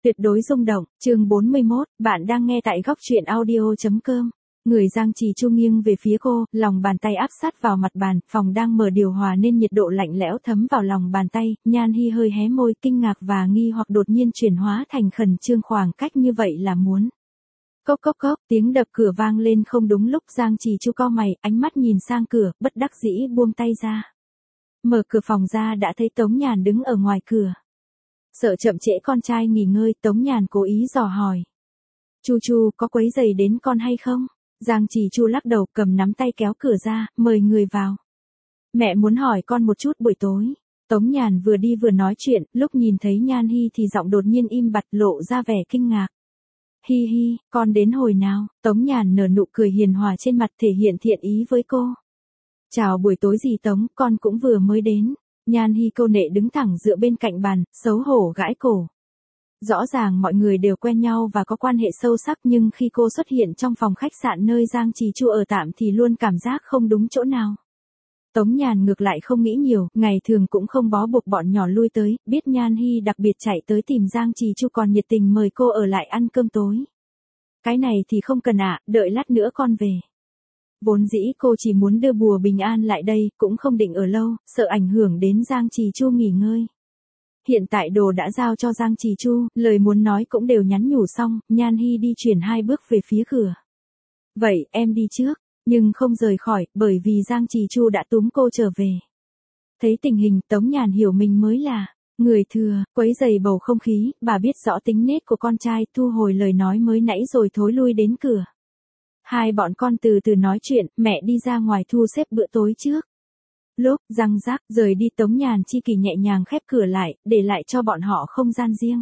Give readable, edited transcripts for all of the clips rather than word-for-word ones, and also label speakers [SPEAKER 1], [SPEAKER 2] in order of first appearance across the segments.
[SPEAKER 1] Tuyệt đối rung động, chương 41, bạn đang nghe tại góc truyện audio.com. Người Giang Trì Chu nghiêng về phía cô, lòng bàn tay áp sát vào mặt bàn, phòng đang mở điều hòa nên nhiệt độ lạnh lẽo thấm vào lòng bàn tay, Nhan Hi hơi hé môi, kinh ngạc và nghi hoặc đột nhiên chuyển hóa thành khẩn trương, khoảng cách như vậy là muốn. Cốc cốc cốc, tiếng đập cửa vang lên không đúng lúc, Giang Trì Chu cau mày, ánh mắt nhìn sang cửa, bất đắc dĩ buông tay ra. Mở cửa phòng ra đã thấy Tống Nhàn đứng ở ngoài cửa. Sợ chậm trễ con trai nghỉ ngơi, Tống Nhàn cố ý dò hỏi. Chu Chu, có quấy rầy đến con hay không? Giang Trì Chu lắc đầu, cầm nắm tay kéo cửa ra, mời người vào. Mẹ muốn hỏi con một chút buổi tối. Tống Nhàn vừa đi vừa nói chuyện, lúc nhìn thấy Nhan Hi thì giọng đột nhiên im bặt, lộ ra vẻ kinh ngạc. Hi hi, con đến hồi nào? Tống Nhàn nở nụ cười hiền hòa trên mặt, thể hiện thiện ý với cô. Chào buổi tối gì Tống, con cũng vừa mới đến. Nhan Hi câu nệ đứng thẳng dựa bên cạnh bàn, xấu hổ gãi cổ. Rõ ràng mọi người đều quen nhau và có quan hệ sâu sắc, nhưng khi cô xuất hiện trong phòng khách sạn nơi Giang Trì Chu ở tạm thì luôn cảm giác không đúng chỗ nào. Tống Nhàn ngược lại không nghĩ nhiều, ngày thường cũng không bó buộc bọn nhỏ lui tới, biết Nhan Hi đặc biệt chạy tới tìm Giang Trì Chu còn nhiệt tình mời cô ở lại ăn cơm tối. Cái này thì không cần ạ, đợi lát nữa con về. Vốn dĩ cô chỉ muốn đưa bùa bình an lại đây, cũng không định ở lâu, sợ ảnh hưởng đến Giang Trì Chu nghỉ ngơi. Hiện tại đồ đã giao cho Giang Trì Chu, lời muốn nói cũng đều nhắn nhủ xong, Nhan Hi đi chuyển 2 bước về phía cửa. Vậy, em đi trước, nhưng không rời khỏi, bởi vì Giang Trì Chu đã túm cô trở về. Thấy tình hình, Tống Nhàn hiểu mình mới là người thừa, quấy rầy bầu không khí, bà biết rõ tính nết của con trai, thu hồi lời nói mới nãy rồi thối lui đến cửa. Hai bọn con từ từ nói chuyện, mẹ đi ra ngoài thu xếp bữa tối trước. Lúc răng rác rời đi, Tống Nhàn chi kỷ nhẹ nhàng khép cửa lại, để lại cho bọn họ không gian riêng.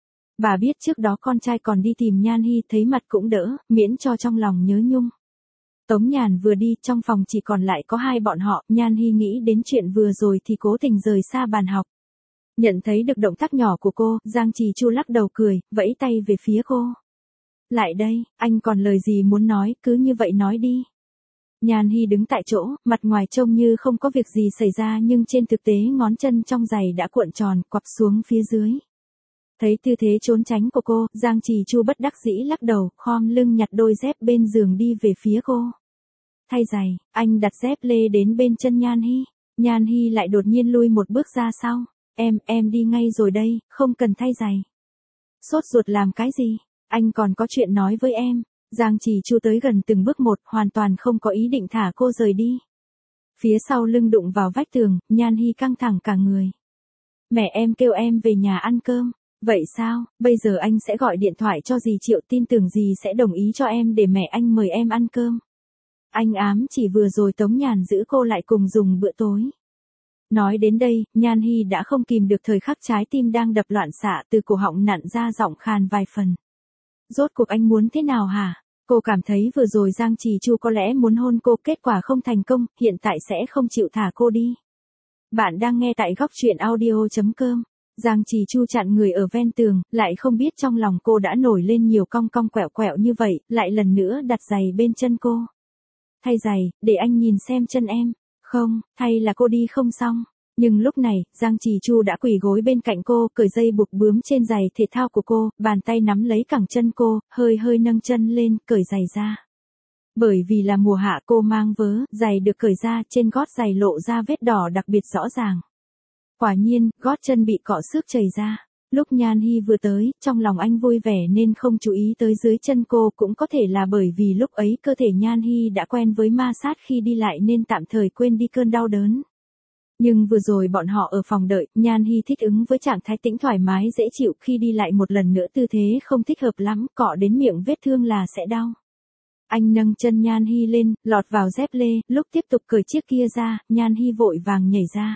[SPEAKER 1] Bà biết trước đó con trai còn đi tìm Nhan Hi, thấy mặt cũng đỡ, miễn cho trong lòng nhớ nhung. Tống Nhàn vừa đi, trong phòng chỉ còn lại có hai bọn họ, Nhan Hi nghĩ đến chuyện vừa rồi thì cố tình rời xa bàn học. Nhận thấy được động tác nhỏ của cô, Giang Trì Chu lắc đầu cười, vẫy tay về phía cô. Lại đây, anh còn lời gì muốn nói, cứ như vậy nói đi. Nhan Hi đứng tại chỗ, mặt ngoài trông như không có việc gì xảy ra nhưng trên thực tế ngón chân trong giày đã cuộn tròn, quặp xuống phía dưới. Thấy tư thế trốn tránh của cô, Giang Trì Chu bất đắc dĩ lắc đầu, khom lưng nhặt đôi dép bên giường đi về phía cô. Thay giày, anh đặt dép lê đến bên chân Nhan Hi. Nhan Hi lại đột nhiên lui một bước ra sau. Em đi ngay rồi đây, không cần thay giày. Sốt ruột làm cái gì? Anh còn có chuyện nói với em. Giang Trì Chu tới gần từng bước một, hoàn toàn không có ý định thả cô rời đi. Phía sau lưng đụng vào vách tường, Nhan Hi căng thẳng cả người. Mẹ em kêu em về nhà ăn cơm. Vậy sao, bây giờ anh sẽ gọi điện thoại cho dì Triệu, tin tưởng dì sẽ đồng ý cho em để mẹ anh mời em ăn cơm. Anh ám chỉ vừa rồi Tống Nhàn giữ cô lại cùng dùng bữa tối. Nói đến đây, Nhan Hi đã không kìm được, thời khắc trái tim đang đập loạn xạ, từ cổ họng nặn ra giọng khàn vài phần. Rốt cuộc anh muốn thế nào hả? Cô cảm thấy vừa rồi Giang Trì Chu có lẽ muốn hôn cô, kết quả không thành công, hiện tại sẽ không chịu thả cô đi. Bạn đang nghe tại góc truyện audio.com. Giang Trì Chu chặn người ở ven tường, lại không biết trong lòng cô đã nổi lên nhiều cong cong quẹo quẹo như vậy, lại lần nữa đặt giày bên chân cô. Thay giày, để anh nhìn xem chân em. Không, thay là cô đi không xong. Nhưng lúc này, Giang Trì Chu đã quỳ gối bên cạnh cô, cởi dây buộc bướm trên giày thể thao của cô, bàn tay nắm lấy cẳng chân cô, hơi nâng chân lên, cởi giày ra. Bởi vì là mùa hạ cô mang vớ, giày được cởi ra, trên gót giày lộ ra vết đỏ đặc biệt rõ ràng. Quả nhiên, gót chân bị cọ xước chảy ra. Lúc Nhan Hi vừa tới, trong lòng anh vui vẻ nên không chú ý tới dưới chân cô, cũng có thể là bởi vì lúc ấy cơ thể Nhan Hi đã quen với ma sát khi đi lại nên tạm thời quên đi cơn đau đớn. Nhưng vừa rồi bọn họ ở phòng đợi, Nhan Hi thích ứng với trạng thái tĩnh thoải mái dễ chịu, khi đi lại một lần nữa tư thế không thích hợp lắm, cọ đến miệng vết thương là sẽ đau. Anh nâng chân Nhan Hi lên, lọt vào dép lê, lúc tiếp tục cởi chiếc kia ra, Nhan Hi vội vàng nhảy ra.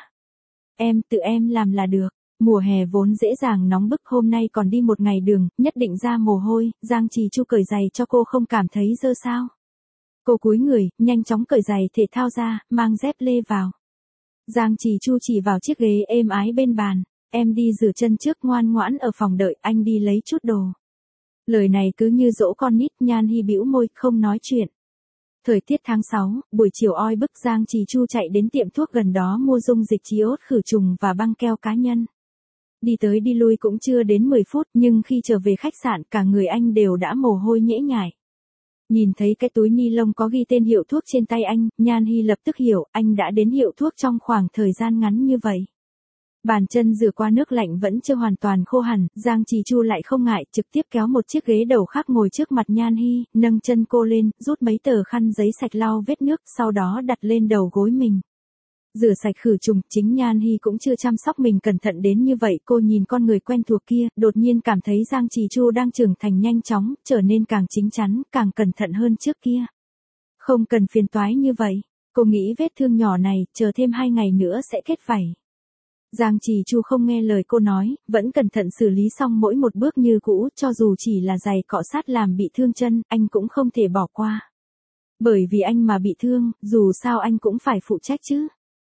[SPEAKER 1] Tự em làm là được. Mùa hè vốn dễ dàng nóng bức, hôm nay còn đi một ngày đường, nhất định ra mồ hôi, Giang Trì Chu cởi giày cho cô, không cảm thấy dơ sao. Cô cúi người, nhanh chóng cởi giày thể thao ra, mang dép lê vào. Giang Trì Chu chỉ vào chiếc ghế êm ái bên bàn. Em đi rửa chân trước, ngoan ngoãn ở phòng đợi, anh đi lấy chút đồ. Lời này cứ như dỗ con nít, Nhan Hi bĩu môi, không nói chuyện. Thời tiết tháng 6, buổi chiều oi bức, Giang Trì Chu chạy đến tiệm thuốc gần đó mua dung dịch chiốt khử trùng và băng keo cá nhân. Đi tới đi lui cũng chưa đến 10 phút, nhưng khi trở về khách sạn cả người anh đều đã mồ hôi nhễ nhại. Nhìn thấy cái túi ni lông có ghi tên hiệu thuốc trên tay anh, Nhan Hi lập tức hiểu anh đã đến hiệu thuốc trong khoảng thời gian ngắn như vậy. Bàn chân rửa qua nước lạnh vẫn chưa hoàn toàn khô hẳn, Giang Trì Chu lại không ngại, trực tiếp kéo một chiếc ghế đầu khác ngồi trước mặt Nhan Hi, nâng chân cô lên, rút mấy tờ khăn giấy sạch lau vết nước, sau đó đặt lên đầu gối mình. Rửa sạch khử trùng, chính Nhan Hi cũng chưa chăm sóc mình cẩn thận đến như vậy, cô nhìn con người quen thuộc kia, đột nhiên cảm thấy Giang Trì Chu đang trưởng thành nhanh chóng, trở nên càng chín chắn, càng cẩn thận hơn trước kia. Không cần phiền toái như vậy, cô nghĩ vết thương nhỏ này, chờ thêm 2 ngày nữa sẽ kết vảy. Giang Trì Chu không nghe lời cô nói, vẫn cẩn thận xử lý xong mỗi một bước như cũ, cho dù chỉ là giày cọ sát làm bị thương chân, anh cũng không thể bỏ qua. Bởi vì anh mà bị thương, dù sao anh cũng phải phụ trách chứ.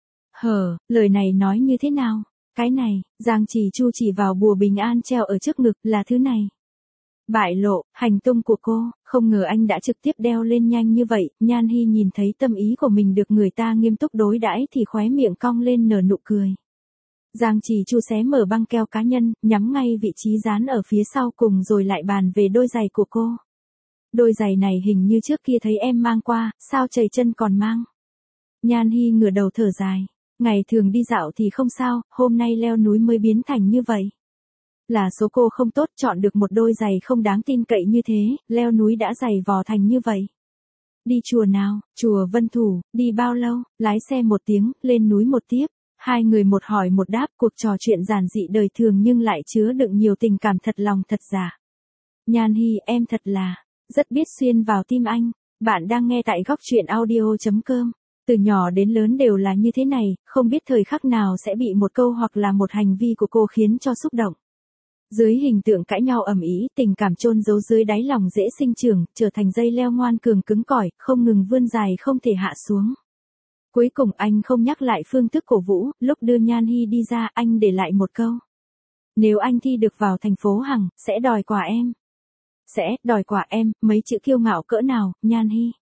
[SPEAKER 1] Lời này nói như thế nào? Cái này, Giang Trì Chu chỉ vào bùa bình an treo ở trước ngực là thứ này. Bại lộ, hành tung của cô, không ngờ anh đã trực tiếp đeo lên nhanh như vậy, Nhan Hi nhìn thấy tâm ý của mình được người ta nghiêm túc đối đãi thì khóe miệng cong lên nở nụ cười. Giang Trì Chu xé mở băng keo cá nhân, nhắm ngay vị trí dán ở phía sau cùng rồi lại bàn về đôi giày của cô. Đôi giày này hình như trước kia thấy em mang qua, sao chày chân còn mang? Nhan Hi ngửa đầu thở dài. Ngày thường đi dạo thì không sao, hôm nay leo núi mới biến thành như vậy. Là số cô không tốt, chọn được một đôi giày không đáng tin cậy như thế, leo núi đã giày vò thành như vậy. Đi chùa nào? Chùa Vân Thủ, đi bao lâu? Lái xe 1 tiếng, lên núi một tiếp. Hai người một hỏi một đáp, cuộc trò chuyện giản dị đời thường nhưng lại chứa đựng nhiều tình cảm thật lòng thật giả. Nhan Hi, em thật là, rất biết xuyên vào tim anh. Bạn đang nghe tại góc truyện audio.com. Từ nhỏ đến lớn đều là như thế này, không biết thời khắc nào sẽ bị một câu hoặc là một hành vi của cô khiến cho xúc động. Dưới hình tượng cãi nhau ầm ĩ, tình cảm chôn giấu dưới đáy lòng dễ sinh trưởng, trở thành dây leo ngoan cường cứng cỏi, không ngừng vươn dài không thể hạ xuống. Cuối cùng anh không nhắc lại phương thức cổ vũ, lúc đưa Nhan Hi đi ra anh để lại một câu. Nếu anh thi được vào thành phố Hằng, sẽ đòi quà em. Sẽ, đòi quà em, mấy chữ kiêu ngạo cỡ nào, Nhan Hi.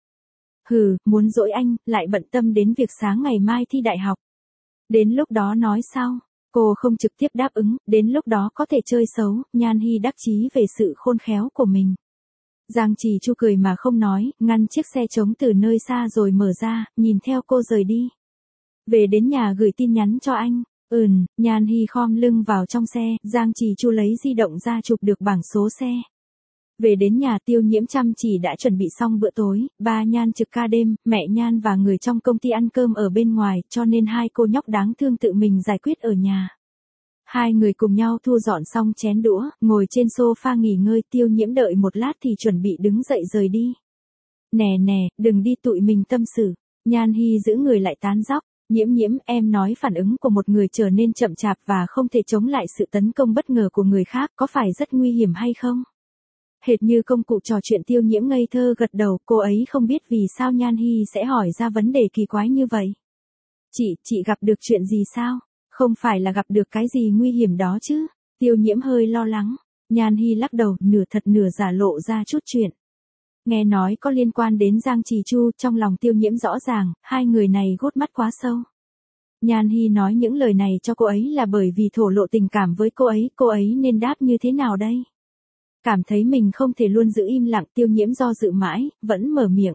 [SPEAKER 1] Muốn dỗi anh, lại bận tâm đến việc sáng ngày mai thi đại học. Đến lúc đó nói sao? Cô không trực tiếp đáp ứng, đến lúc đó có thể chơi xấu, Nhan Hi đắc chí về sự khôn khéo của mình. Giang Trì Chu cười mà không nói, ngăn chiếc xe trống từ nơi xa rồi mở ra, nhìn theo cô rời đi. Về đến nhà gửi tin nhắn cho anh. Nhan Hi khom lưng vào trong xe, Giang Trì Chu lấy di động ra chụp được bảng số xe. Về đến nhà Tiêu Nhiễm chăm chỉ đã chuẩn bị xong bữa tối, ba Nhan trực ca đêm, mẹ Nhan và người trong công ty ăn cơm ở bên ngoài, cho nên hai cô nhóc đáng thương tự mình giải quyết ở nhà. Hai người cùng nhau thu dọn xong chén đũa, ngồi trên sofa nghỉ ngơi, Tiêu Nhiễm đợi một lát thì chuẩn bị đứng dậy rời đi. Nè, đừng đi tụi mình tâm sự. Nhan Hi giữ người lại tán dóc. Nhiễm, em nói phản ứng của một người trở nên chậm chạp và không thể chống lại sự tấn công bất ngờ của người khác có phải rất nguy hiểm hay không? Hệt như công cụ trò chuyện. Tiêu Nhiễm ngây thơ gật đầu, cô ấy không biết vì sao Nhan Hi sẽ hỏi ra vấn đề kỳ quái như vậy. Chị gặp được chuyện gì sao? Không phải là gặp được cái gì nguy hiểm đó chứ? Tiêu Nhiễm hơi lo lắng. Nhan Hi lắc đầu, nửa thật nửa giả lộ ra chút chuyện. Nghe nói có liên quan đến Giang Trì Chu, trong lòng Tiêu Nhiễm rõ ràng, hai người này gút mắt quá sâu. Nhan Hi nói những lời này cho cô ấy là bởi vì thổ lộ tình cảm với cô ấy nên đáp như thế nào đây? Cảm thấy mình không thể luôn giữ im lặng, Tiêu Nhiễm do dự mãi, vẫn mở miệng.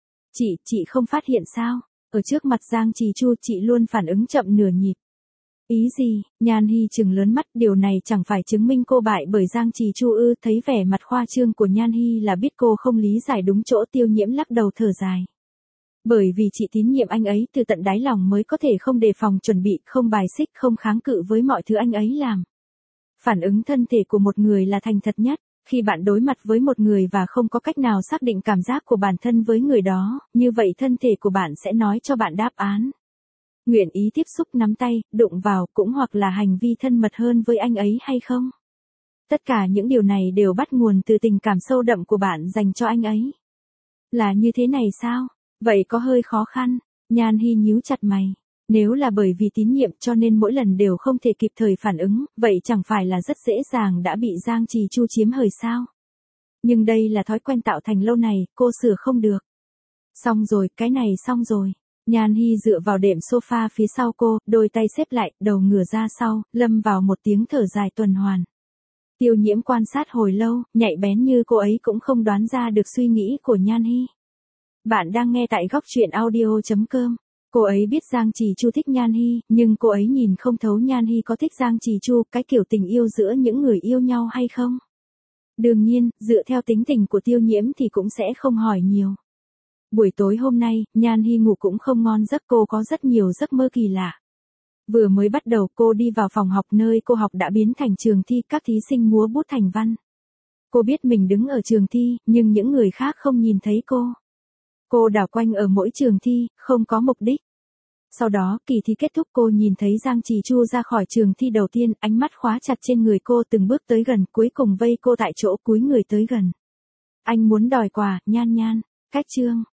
[SPEAKER 1] Chị không phát hiện sao? Ở trước mặt Giang Trì Chu chị luôn phản ứng chậm nửa nhịp. Ý gì? Nhan Hi trừng lớn mắt, điều này chẳng phải chứng minh cô bại bởi Giang Trì Chu ư? Thấy vẻ mặt khoa trương của Nhan Hi là biết cô không lý giải đúng chỗ. Tiêu Nhiễm lắc đầu thở dài. Bởi vì chị tín nhiệm anh ấy từ tận đáy lòng mới có thể không đề phòng chuẩn bị, không bài xích, không kháng cự với mọi thứ anh ấy làm. Phản ứng thân thể của một người là thành thật nhất. Khi bạn đối mặt với một người và không có cách nào xác định cảm giác của bản thân với người đó, như vậy thân thể của bạn sẽ nói cho bạn đáp án. Nguyện ý tiếp xúc, nắm tay, đụng vào, cũng hoặc là hành vi thân mật hơn với anh ấy hay không? Tất cả những điều này đều bắt nguồn từ tình cảm sâu đậm của bạn dành cho anh ấy. Là như thế này sao? Vậy có hơi khó khăn. Nhan Hi nhíu chặt mày. Nếu là bởi vì tín nhiệm cho nên mỗi lần đều không thể kịp thời phản ứng, vậy chẳng phải là rất dễ dàng đã bị Giang Trì Chu chiếm hời sao? Nhưng đây là thói quen tạo thành lâu này, cô sửa không được. Xong rồi, cái này xong rồi. Nhan Hi dựa vào đệm sofa phía sau cô, đôi tay xếp lại, đầu ngửa ra sau, lâm vào một tiếng thở dài tuần hoàn. Tiêu Nhiễm quan sát hồi lâu, nhạy bén như cô ấy cũng không đoán ra được suy nghĩ của Nhan Hi. Bạn đang nghe tại góc truyện audio.com. Cô ấy biết Giang Trì Chu thích Nhan Hi, nhưng cô ấy nhìn không thấu Nhan Hi có thích Giang Trì Chu, cái kiểu tình yêu giữa những người yêu nhau hay không. Đương nhiên, dựa theo tính tình của Tiêu Nhiễm thì cũng sẽ không hỏi nhiều. Buổi tối hôm nay, Nhan Hi ngủ cũng không ngon giấc, cô có rất nhiều giấc mơ kỳ lạ. Vừa mới bắt đầu cô đi vào phòng học nơi cô học đã biến thành trường thi, các thí sinh múa bút thành văn. Cô biết mình đứng ở trường thi, nhưng những người khác không nhìn thấy cô. Cô đảo quanh ở mỗi trường thi, không có mục đích. Sau đó, kỳ thi kết thúc, cô nhìn thấy Giang Trì Chu ra khỏi trường thi đầu tiên, ánh mắt khóa chặt trên người cô, từng bước tới gần, cuối cùng vây cô tại chỗ, cúi người tới gần. Anh muốn đòi quà, Nhan Nhan. Cách chương